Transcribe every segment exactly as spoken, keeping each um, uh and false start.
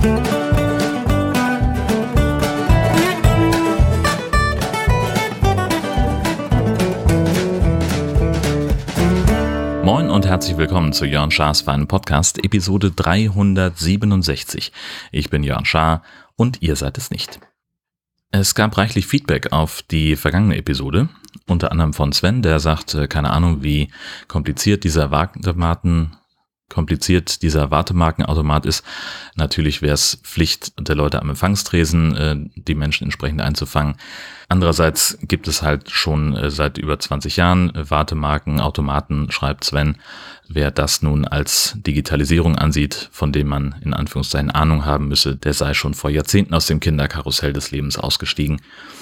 Moin und herzlich willkommen zu Jörn Schars feinen Podcast, Episode dreihundertsiebenundsechzig. Ich bin Jörn Schaar und ihr seid es nicht. Es gab reichlich Feedback auf die vergangene Episode, unter anderem von Sven, der sagt, keine Ahnung, wie kompliziert dieser Wartematen, kompliziert dieser Wartemarkenautomat ist. Natürlich wäre es Pflicht der Leute am Empfangstresen, die Menschen entsprechend einzufangen. Andererseits gibt es halt schon seit über zwanzig Jahren Wartemarkenautomaten, schreibt Sven. Wer das nun als Digitalisierung ansieht, von dem man in Anführungszeichen Ahnung haben müsse, der sei schon vor Jahrzehnten aus dem Kinderkarussell des Lebens ausgestiegen.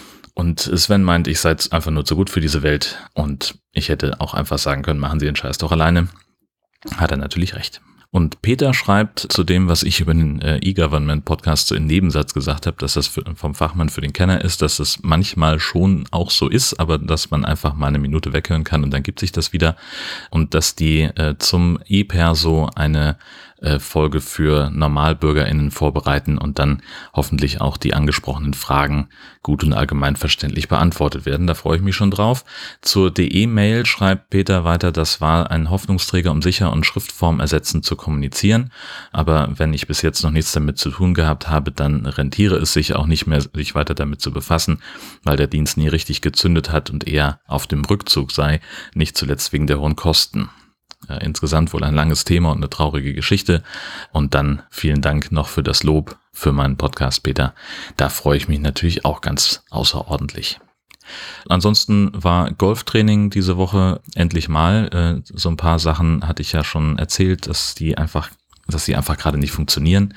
Und Sven meint, ich sei einfach nur zu gut für diese Welt und ich hätte auch einfach sagen können, machen Sie den Scheiß doch alleine. Hat er natürlich recht. Und Peter schreibt zu dem, was ich über den äh, E-Government-Podcast so im Nebensatz gesagt habe, dass das für, vom Fachmann für den Kenner ist, dass es manchmal schon auch so ist, aber dass man einfach mal eine Minute weghören kann und dann gibt sich das wieder. Und dass die äh, zum E-Perso eine äh, Folge für NormalbürgerInnen vorbereiten und dann hoffentlich auch die angesprochenen Fragen gut und allgemein verständlich beantwortet werden. Da freue ich mich schon drauf. Zur D E-Mail schreibt Peter weiter, das war ein Hoffnungsträger, um sicher und Schriftform ersetzend zu kommunizieren. Aber wenn ich bis jetzt noch nichts damit zu tun gehabt habe, dann rentiere es sich auch nicht mehr, sich weiter damit zu befassen, weil der Dienst nie richtig gezündet hat und eher auf dem Rückzug sei, nicht zuletzt wegen der hohen Kosten. Äh, insgesamt wohl ein langes Thema und eine traurige Geschichte. Und dann vielen Dank noch für das Lob für meinen Podcast, Peter. Da freue ich mich natürlich auch ganz außerordentlich. Ansonsten war Golftraining diese Woche endlich mal. Äh, so ein paar Sachen hatte ich ja schon erzählt, dass die einfach, dass die einfach gerade nicht funktionieren.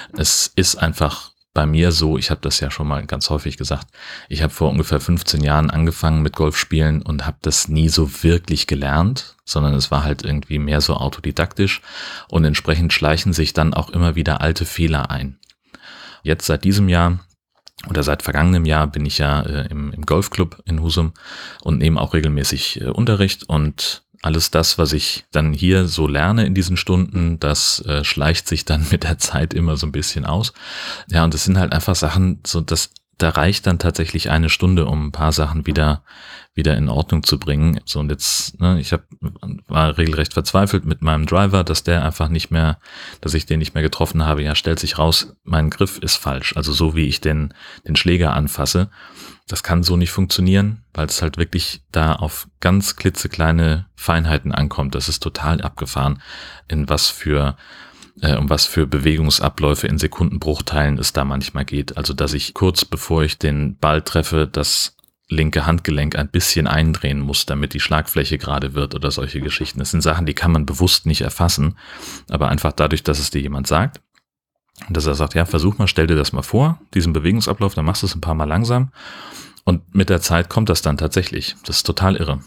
Es ist einfach bei mir so, ich habe das ja schon mal ganz häufig gesagt, ich habe vor ungefähr fünfzehn Jahren angefangen mit Golfspielen und habe das nie so wirklich gelernt, sondern es war halt irgendwie mehr so autodidaktisch und entsprechend schleichen sich dann auch immer wieder alte Fehler ein. Jetzt seit diesem Jahr oder seit vergangenem Jahr bin ich ja äh, im, im Golfclub in Husum und nehme auch regelmäßig äh, Unterricht und alles das, was ich dann hier so lerne in diesen Stunden, das äh, schleicht sich dann mit der Zeit immer so ein bisschen aus. Ja, und es sind halt einfach Sachen, so dass da reicht dann tatsächlich eine Stunde, um ein paar Sachen wieder wieder in Ordnung zu bringen. So und jetzt, ne, ich hab, war regelrecht verzweifelt mit meinem Driver, dass der einfach nicht mehr, dass ich den nicht mehr getroffen habe. Ja, stellt sich raus, mein Griff ist falsch. Also so wie ich den den Schläger anfasse, das kann so nicht funktionieren, weil es halt wirklich da auf ganz klitzekleine Feinheiten ankommt. Das ist total abgefahren, in was für äh, um was für Bewegungsabläufe in Sekundenbruchteilen es da manchmal geht. Also dass ich kurz bevor ich den Ball treffe, das linke Handgelenk ein bisschen eindrehen muss, damit die Schlagfläche gerade wird oder solche Geschichten. Das sind Sachen, die kann man bewusst nicht erfassen, aber einfach dadurch, dass es dir jemand sagt und dass er sagt, ja, versuch mal, stell dir das mal vor, diesen Bewegungsablauf, dann machst du es ein paar Mal langsam und mit der Zeit kommt das dann tatsächlich. Das ist total irre.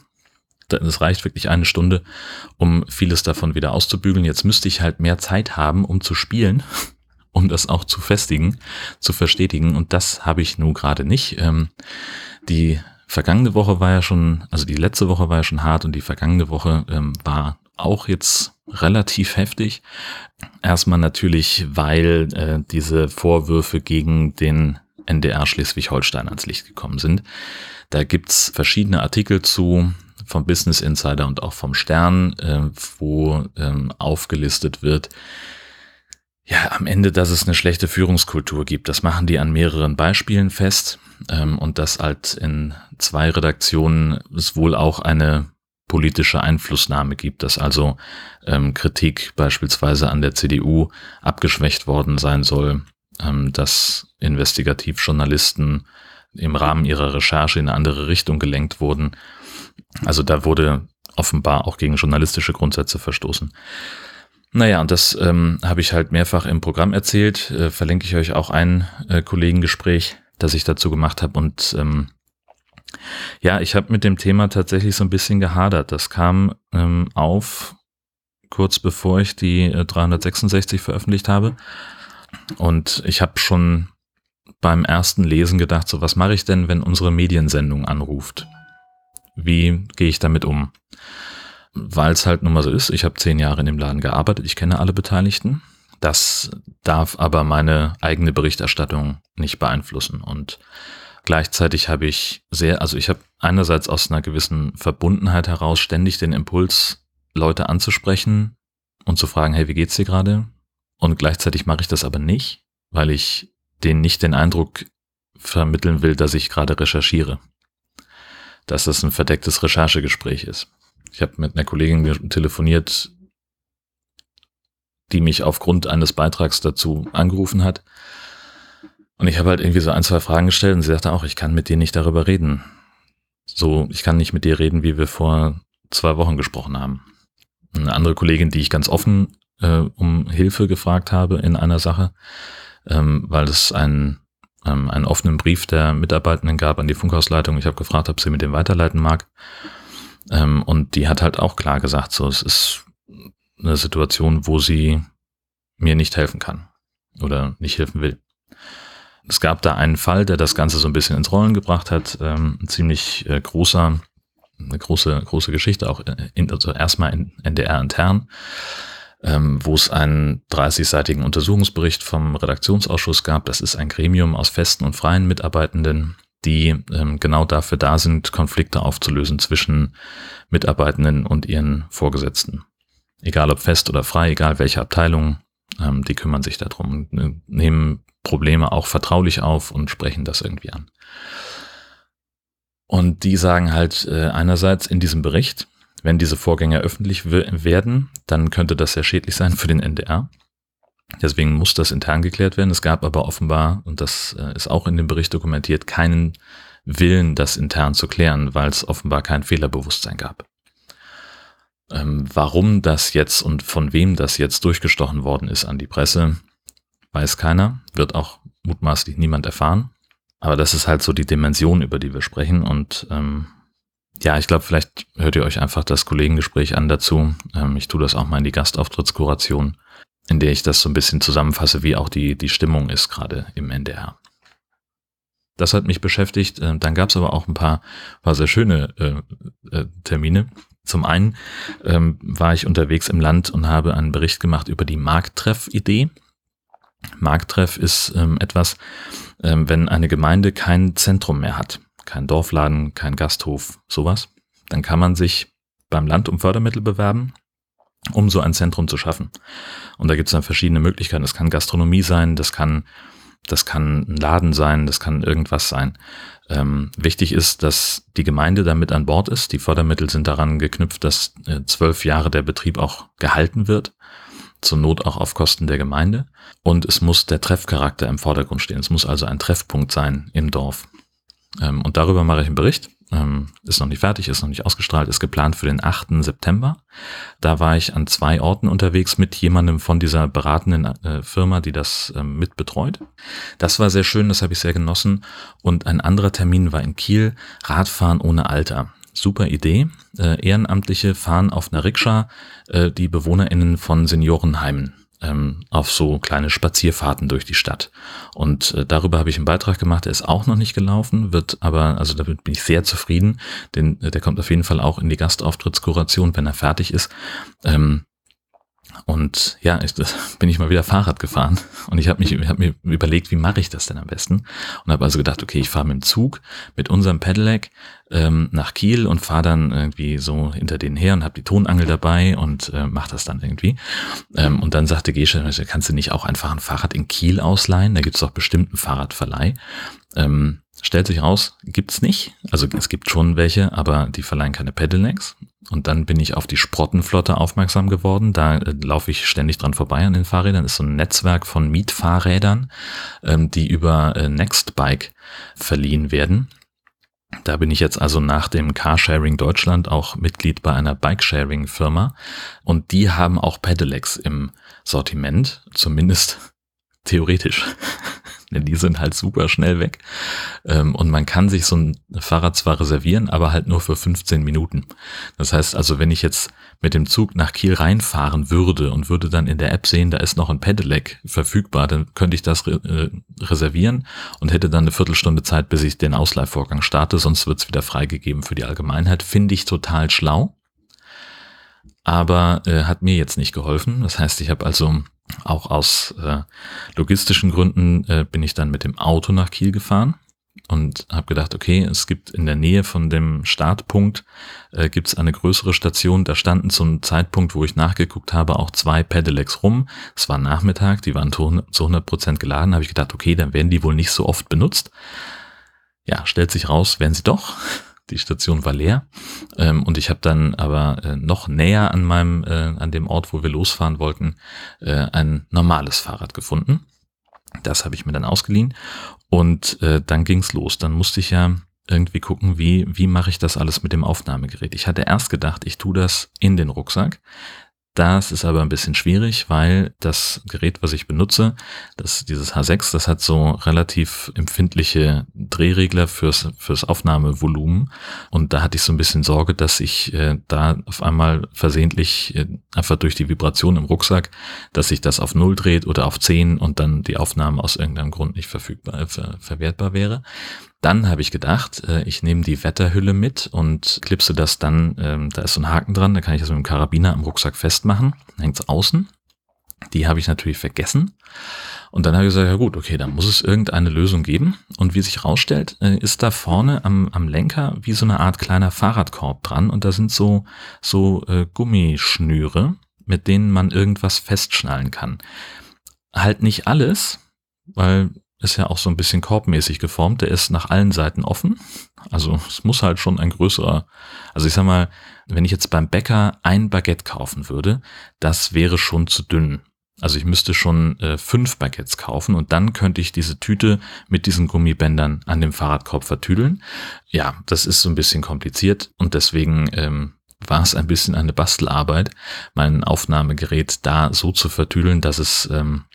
Es reicht wirklich eine Stunde, um vieles davon wieder auszubügeln. Jetzt müsste ich halt mehr Zeit haben, um zu spielen, um das auch zu festigen, zu verstetigen und das habe ich nun gerade nicht. Ähm, Die vergangene Woche war ja schon, also die letzte Woche war ja schon hart und die vergangene Woche ähm, war auch jetzt relativ heftig. Erstmal natürlich, weil äh, diese Vorwürfe gegen den N D R Schleswig-Holstein ans Licht gekommen sind. Da gibt's verschiedene Artikel zu, vom Business Insider und auch vom Stern, äh, wo ähm, aufgelistet wird, ja, am Ende, dass es eine schlechte Führungskultur gibt. Das machen die an mehreren Beispielen fest ähm, und dass halt in zwei Redaktionen es wohl auch eine politische Einflussnahme gibt, dass also ähm, Kritik beispielsweise an der C D U abgeschwächt worden sein soll, ähm, dass Investigativjournalisten im Rahmen ihrer Recherche in eine andere Richtung gelenkt wurden. Also da wurde offenbar auch gegen journalistische Grundsätze verstoßen. Naja, und das ähm, habe ich halt mehrfach im Programm erzählt, äh, verlinke ich euch auch ein äh, Kollegengespräch, das ich dazu gemacht habe und ähm, ja, ich habe mit dem Thema tatsächlich so ein bisschen gehadert. Das kam ähm, auf, kurz bevor ich die äh, dreihundertsechsundsechzig veröffentlicht habe und ich habe schon beim ersten Lesen gedacht, so was mache ich denn, wenn unsere Mediensendung anruft? Wie gehe ich damit um? Weil es halt nun mal so ist, ich habe zehn Jahre in dem Laden gearbeitet, ich kenne alle Beteiligten Das darf aber meine eigene Berichterstattung nicht beeinflussen. Und gleichzeitig habe ich sehr, also ich habe einerseits aus einer gewissen Verbundenheit heraus ständig den Impuls, Leute anzusprechen und zu fragen, hey, wie geht's dir gerade? Und gleichzeitig mache ich das aber nicht, weil ich denen nicht den Eindruck vermitteln will, dass ich gerade recherchiere. Dass das ein verdecktes Recherchegespräch ist. Ich habe mit einer Kollegin telefoniert, die mich aufgrund eines Beitrags dazu angerufen hat. Und ich habe halt irgendwie so ein, zwei Fragen gestellt und sie sagte auch, ich kann mit dir nicht darüber reden. So, ich kann nicht mit dir reden, wie wir vor zwei Wochen gesprochen haben. Eine andere Kollegin, die ich ganz offen äh, um Hilfe gefragt habe in einer Sache, ähm, weil es ein einen offenen Brief der Mitarbeitenden gab an die Funkhausleitung. Ich habe gefragt, ob sie mir den weiterleiten mag. Und die hat halt auch klar gesagt, so, es ist eine Situation, wo sie mir nicht helfen kann oder nicht helfen will. Es gab da einen Fall, der das Ganze so ein bisschen ins Rollen gebracht hat. Ein ziemlich großer, eine große, große Geschichte, auch in, also erstmal in N D R intern. Ähm, wo es einen dreißigseitigen Untersuchungsbericht vom Redaktionsausschuss gab. Das ist ein Gremium aus festen und freien Mitarbeitenden, die ähm, genau dafür da sind, Konflikte aufzulösen zwischen Mitarbeitenden und ihren Vorgesetzten. Egal ob fest oder frei, egal welche Abteilung, ähm, die kümmern sich darum, nehmen Probleme auch vertraulich auf und sprechen das irgendwie an. Und die sagen halt äh, einerseits in diesem Bericht, wenn diese Vorgänge öffentlich werden, dann könnte das sehr schädlich sein für den N D R. Deswegen muss das intern geklärt werden. Es gab aber offenbar, und das ist auch in dem Bericht dokumentiert, keinen Willen, das intern zu klären, weil es offenbar kein Fehlerbewusstsein gab. Ähm, warum das jetzt und von wem das jetzt durchgestochen worden ist an die Presse, weiß keiner, wird auch mutmaßlich niemand erfahren. Aber das ist halt so die Dimension, über die wir sprechen und ähm, ja, ich glaube, vielleicht hört ihr euch einfach das Kollegengespräch an dazu. Ähm, ich tue das auch mal in die Gastauftrittskuration, in der ich das so ein bisschen zusammenfasse, wie auch die, die Stimmung ist gerade im N D R. Das hat mich beschäftigt. Äh, dann gab es aber auch ein paar, paar sehr schöne äh, äh, Termine. Zum einen ähm, war ich unterwegs im Land und habe einen Bericht gemacht über die Markttreff-Idee. Markttreff ist ähm, etwas, ähm, wenn eine Gemeinde kein Zentrum mehr hat. Kein Dorfladen, kein Gasthof, sowas, dann kann man sich beim Land um Fördermittel bewerben, um so ein Zentrum zu schaffen. Und da gibt es dann verschiedene Möglichkeiten. Das kann Gastronomie sein, das kann, das kann ein Laden sein, das kann irgendwas sein. Ähm, wichtig ist, dass die Gemeinde da mit an Bord ist. Die Fördermittel sind daran geknüpft, dass äh, zwölf Jahre der Betrieb auch gehalten wird, zur Not auch auf Kosten der Gemeinde. Und es muss der Treffcharakter im Vordergrund stehen. Es muss also ein Treffpunkt sein im Dorf. Und darüber mache ich einen Bericht. Ist noch nicht fertig, ist noch nicht ausgestrahlt, ist geplant für den achten September. Da war ich an zwei Orten unterwegs mit jemandem von dieser beratenden Firma, die das mit betreut. Das war sehr schön, das habe ich sehr genossen. Und ein anderer Termin war in Kiel, Radfahren ohne Alter. Super Idee. Ehrenamtliche fahren auf einer Rikscha die BewohnerInnen von Seniorenheimen auf so kleine Spazierfahrten durch die Stadt. Und äh, darüber habe ich einen Beitrag gemacht, der ist auch noch nicht gelaufen, wird aber, also damit bin ich sehr zufrieden, denn äh, der kommt auf jeden Fall auch in die Gastauftrittskuration, wenn er fertig ist. Ähm, und ja, ich, bin ich mal wieder Fahrrad gefahren und ich habe mich hab mir überlegt, wie mache ich das denn am besten? Und habe also gedacht, okay, ich fahre mit dem Zug, mit unserem Pedelec ähm, nach Kiel und fahre dann irgendwie so hinter denen her und habe die Tonangel dabei und äh, mache das dann irgendwie. Ähm, und dann sagte Gesche, kannst du nicht auch einfach ein Fahrrad in Kiel ausleihen? Da gibt es doch bestimmt einen Fahrradverleih. Ähm, stellt sich raus, gibt's nicht. Also es gibt schon welche, aber die verleihen keine Pedelecs. Und dann bin ich auf die Sprottenflotte aufmerksam geworden. Da äh, laufe ich ständig dran vorbei an den Fahrrädern. Das ist so ein Netzwerk von Mietfahrrädern, ähm, die über äh, Nextbike verliehen werden. Da bin ich jetzt also nach dem Carsharing Deutschland auch Mitglied bei einer Bikesharing-Firma. Und die haben auch Pedelecs im Sortiment, zumindest theoretisch. Denn die sind halt super schnell weg. Und man kann sich so ein Fahrrad zwar reservieren, aber halt nur für fünfzehn Minuten. Das heißt also, wenn ich jetzt mit dem Zug nach Kiel reinfahren würde und würde dann in der App sehen, da ist noch ein Pedelec verfügbar, dann könnte ich das re- reservieren und hätte dann eine Viertelstunde Zeit, bis ich den Ausleihvorgang starte, sonst wird es wieder freigegeben für die Allgemeinheit. Finde ich total schlau. aber äh, hat mir jetzt nicht geholfen. Das heißt, ich habe also auch aus äh, logistischen Gründen äh, bin ich dann mit dem Auto nach Kiel gefahren und habe gedacht, okay, es gibt in der Nähe von dem Startpunkt äh, gibt es eine größere Station. Da standen zum Zeitpunkt, wo ich nachgeguckt habe, auch zwei Pedelecs rum. Es war Nachmittag, die waren zu hundert Prozent geladen. Habe ich gedacht, okay, dann werden die wohl nicht so oft benutzt. Ja, stellt sich raus, werden sie doch. Die Station war leer ähm, und ich habe dann aber äh, noch näher an meinem, äh, an dem Ort, wo wir losfahren wollten, äh, ein normales Fahrrad gefunden. Das habe ich mir dann ausgeliehen und äh, dann ging's los. Dann musste ich ja irgendwie gucken, wie wie mache ich das alles mit dem Aufnahmegerät. Ich hatte erst gedacht, ich tue das in den Rucksack. Das ist aber ein bisschen schwierig, weil das Gerät, was ich benutze, das dieses H sechs, das hat so relativ empfindliche Drehregler fürs fürs Aufnahmevolumen und da hatte ich so ein bisschen Sorge, dass ich äh, da auf einmal versehentlich äh, einfach durch die Vibration im Rucksack, dass sich das auf null dreht oder auf zehn und dann die Aufnahme aus irgendeinem Grund nicht verfügbar äh, ver, verwertbar wäre. Dann habe ich gedacht, ich nehme die Wetterhülle mit und klipse das dann, ähm, da ist so ein Haken dran, da kann ich das mit dem Karabiner am Rucksack festmachen, hängt es außen. Die habe ich natürlich vergessen. Und dann habe ich gesagt, ja gut, okay, dann muss es irgendeine Lösung geben. Und wie sich rausstellt, ist da vorne am, am Lenker wie so eine Art kleiner Fahrradkorb dran und da sind so, so äh, Gummischnüre, mit denen man irgendwas festschnallen kann. Halt nicht alles, weil ist ja auch so ein bisschen korbmäßig geformt, der ist nach allen Seiten offen, also es muss halt schon ein größerer, also ich sag mal, wenn ich jetzt beim Bäcker ein Baguette kaufen würde, das wäre schon zu dünn. Also ich müsste schon äh, fünf Baguettes kaufen und dann könnte ich diese Tüte mit diesen Gummibändern an dem Fahrradkorb vertüdeln. Ja, das ist so ein bisschen kompliziert und deswegen ähm, war es ein bisschen eine Bastelarbeit, mein Aufnahmegerät da so zu vertüdeln, dass es ähm,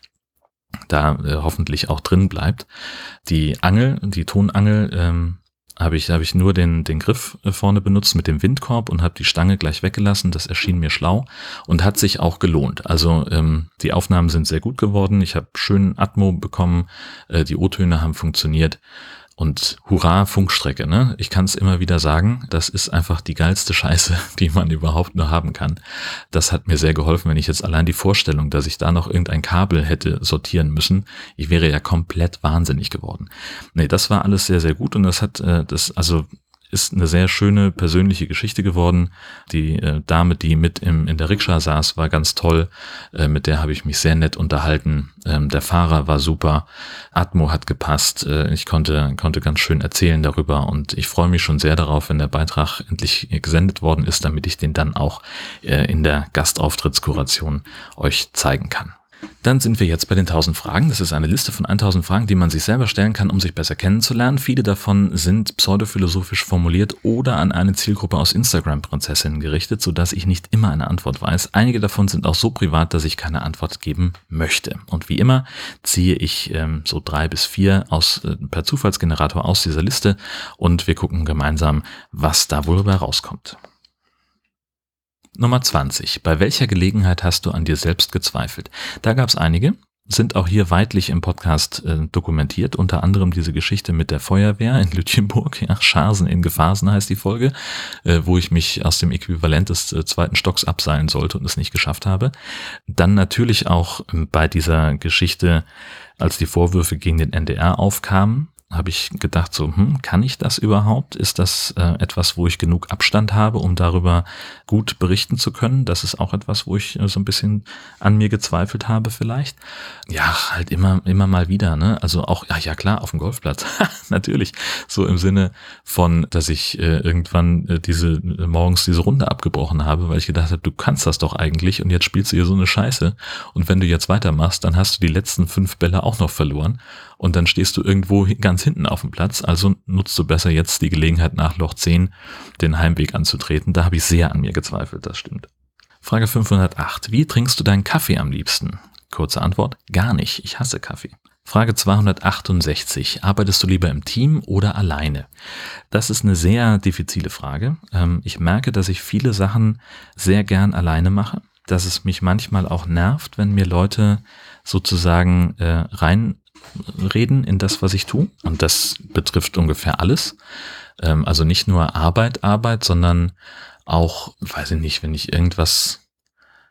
da äh, hoffentlich auch drin bleibt. Die Angel, die Tonangel, ähm, habe ich habe ich nur den den Griff äh, vorne benutzt mit dem Windkorb und habe die Stange gleich weggelassen. Das erschien mir schlau und hat sich auch gelohnt. Also ähm, die Aufnahmen sind sehr gut geworden. Ich habe schön Atmo bekommen. Äh, die O-Töne haben funktioniert. Und hurra, Funkstrecke, ne? Ich kann es immer wieder sagen, das ist einfach die geilste Scheiße, die man überhaupt nur haben kann. Das hat mir sehr geholfen, wenn ich jetzt allein die Vorstellung, dass ich da noch irgendein Kabel hätte sortieren müssen, ich wäre ja komplett wahnsinnig geworden. Nee, das war alles sehr, sehr gut und das hat, äh, das, also ist eine sehr schöne persönliche Geschichte geworden. Die äh, Dame, die mit im, in der Rikscha saß, war ganz toll. Äh, mit der habe ich mich sehr nett unterhalten. Ähm, der Fahrer war super. Atmo hat gepasst. Äh, ich konnte, konnte ganz schön erzählen darüber und ich freue mich schon sehr darauf, wenn der Beitrag endlich gesendet worden ist, damit ich den dann auch äh, in der Gastauftrittskuration euch zeigen kann. Dann sind wir jetzt bei den tausend Fragen. Das ist eine Liste von tausend Fragen, die man sich selber stellen kann, um sich besser kennenzulernen. Viele davon sind pseudophilosophisch formuliert oder an eine Zielgruppe aus Instagram-Prinzessinnen gerichtet, sodass ich nicht immer eine Antwort weiß. Einige davon sind auch so privat, dass ich keine Antwort geben möchte. Und wie immer ziehe ich ähm, so drei bis vier aus, äh, per Zufallsgenerator aus dieser Liste und wir gucken gemeinsam, was da wohl dabei rauskommt. Nummer zwanzig. Bei welcher Gelegenheit hast du an dir selbst gezweifelt? Da gab es einige, sind auch hier weitlich im Podcast äh, dokumentiert, unter anderem diese Geschichte mit der Feuerwehr in Lütjenburg, ja, Scharsen in Gefasen heißt die Folge, äh, wo ich mich aus dem Äquivalent des äh, zweiten Stocks abseilen sollte und es nicht geschafft habe. Dann natürlich auch äh, bei dieser Geschichte, als die Vorwürfe gegen den N D R aufkamen, habe ich gedacht, so, hm, kann ich das überhaupt? Ist das äh, etwas, wo ich genug Abstand habe, um darüber gut berichten zu können? Das ist auch etwas, wo ich äh, so ein bisschen an mir gezweifelt habe vielleicht. Ja, halt immer immer mal wieder, ne? Also auch, ja, ja klar, auf dem Golfplatz. Natürlich. So im Sinne von, dass ich äh, irgendwann äh, diese äh, morgens diese Runde abgebrochen habe, weil ich gedacht habe, du kannst das doch eigentlich und jetzt spielst du hier so eine Scheiße. Und wenn du jetzt weitermachst, dann hast du die letzten fünf Bälle auch noch verloren. Und dann stehst du irgendwo ganz hinten auf dem Platz, also nutzt du besser jetzt die Gelegenheit nach Loch zehn den Heimweg anzutreten. Da habe ich sehr an mir gezweifelt, das stimmt. Frage fünfhundertacht. Wie trinkst du deinen Kaffee am liebsten? Kurze Antwort, gar nicht. Ich hasse Kaffee. Frage zweihundertachtundsechzig. Arbeitest du lieber im Team oder alleine? Das ist eine sehr diffizile Frage. Ich merke, dass ich viele Sachen sehr gern alleine mache, dass es mich manchmal auch nervt, wenn mir Leute sozusagen äh, reinreden in das, was ich tue. Und das betrifft ungefähr alles. Ähm, also nicht nur Arbeit, Arbeit, sondern auch, weiß ich nicht, wenn ich irgendwas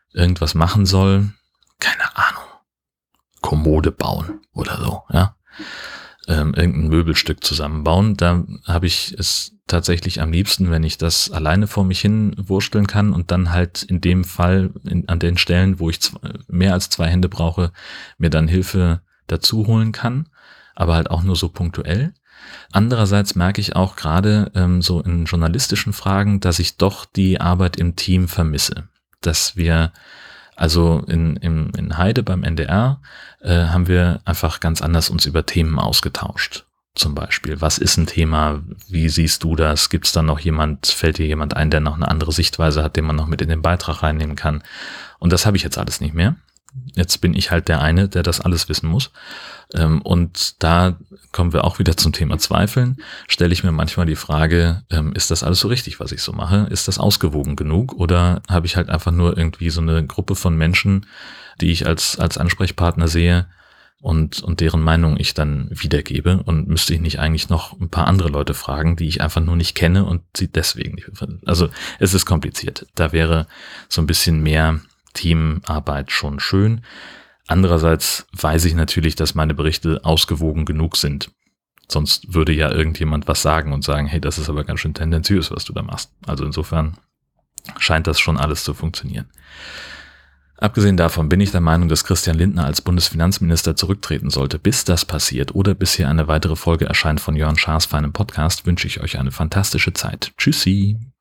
irgendwas machen soll, keine Ahnung, Kommode bauen oder so, ja, ähm, irgendein Möbelstück zusammenbauen, da habe ich es tatsächlich am liebsten, wenn ich das alleine vor mich hin wursteln kann und dann halt in dem Fall in, an den Stellen, wo ich zwei, mehr als zwei Hände brauche, mir dann Hilfe dazu holen kann, aber halt auch nur so punktuell. Andererseits merke ich auch gerade ähm, so in journalistischen Fragen, dass ich doch die Arbeit im Team vermisse. Dass wir, also in, in, in Heide beim N D R, äh, haben wir einfach ganz anders uns über Themen ausgetauscht. Zum Beispiel, was ist ein Thema? Wie siehst du das? Gibt es da noch jemand, fällt dir jemand ein, der noch eine andere Sichtweise hat, den man noch mit in den Beitrag reinnehmen kann? Und das habe ich jetzt alles nicht mehr. Jetzt bin ich halt der eine, der das alles wissen muss. Und da kommen wir auch wieder zum Thema Zweifeln. Stelle ich mir manchmal die Frage, ist das alles so richtig, was ich so mache? Ist das ausgewogen genug? Oder habe ich halt einfach nur irgendwie so eine Gruppe von Menschen, die ich als, als Ansprechpartner sehe und, und deren Meinung ich dann wiedergebe? Und müsste ich nicht eigentlich noch ein paar andere Leute fragen, die ich einfach nur nicht kenne und sie deswegen nicht finden? Also es ist kompliziert. Da wäre so ein bisschen mehr Teamarbeit schon schön. Andererseits weiß ich natürlich, dass meine Berichte ausgewogen genug sind. Sonst würde ja irgendjemand was sagen und sagen, hey, das ist aber ganz schön tendenziös, was du da machst. Also insofern scheint das schon alles zu funktionieren. Abgesehen davon bin ich der Meinung, dass Christian Lindner als Bundesfinanzminister zurücktreten sollte. Bis das passiert oder bis hier eine weitere Folge erscheint von Jörn Schaas feinem Podcast, wünsche ich euch eine fantastische Zeit. Tschüssi!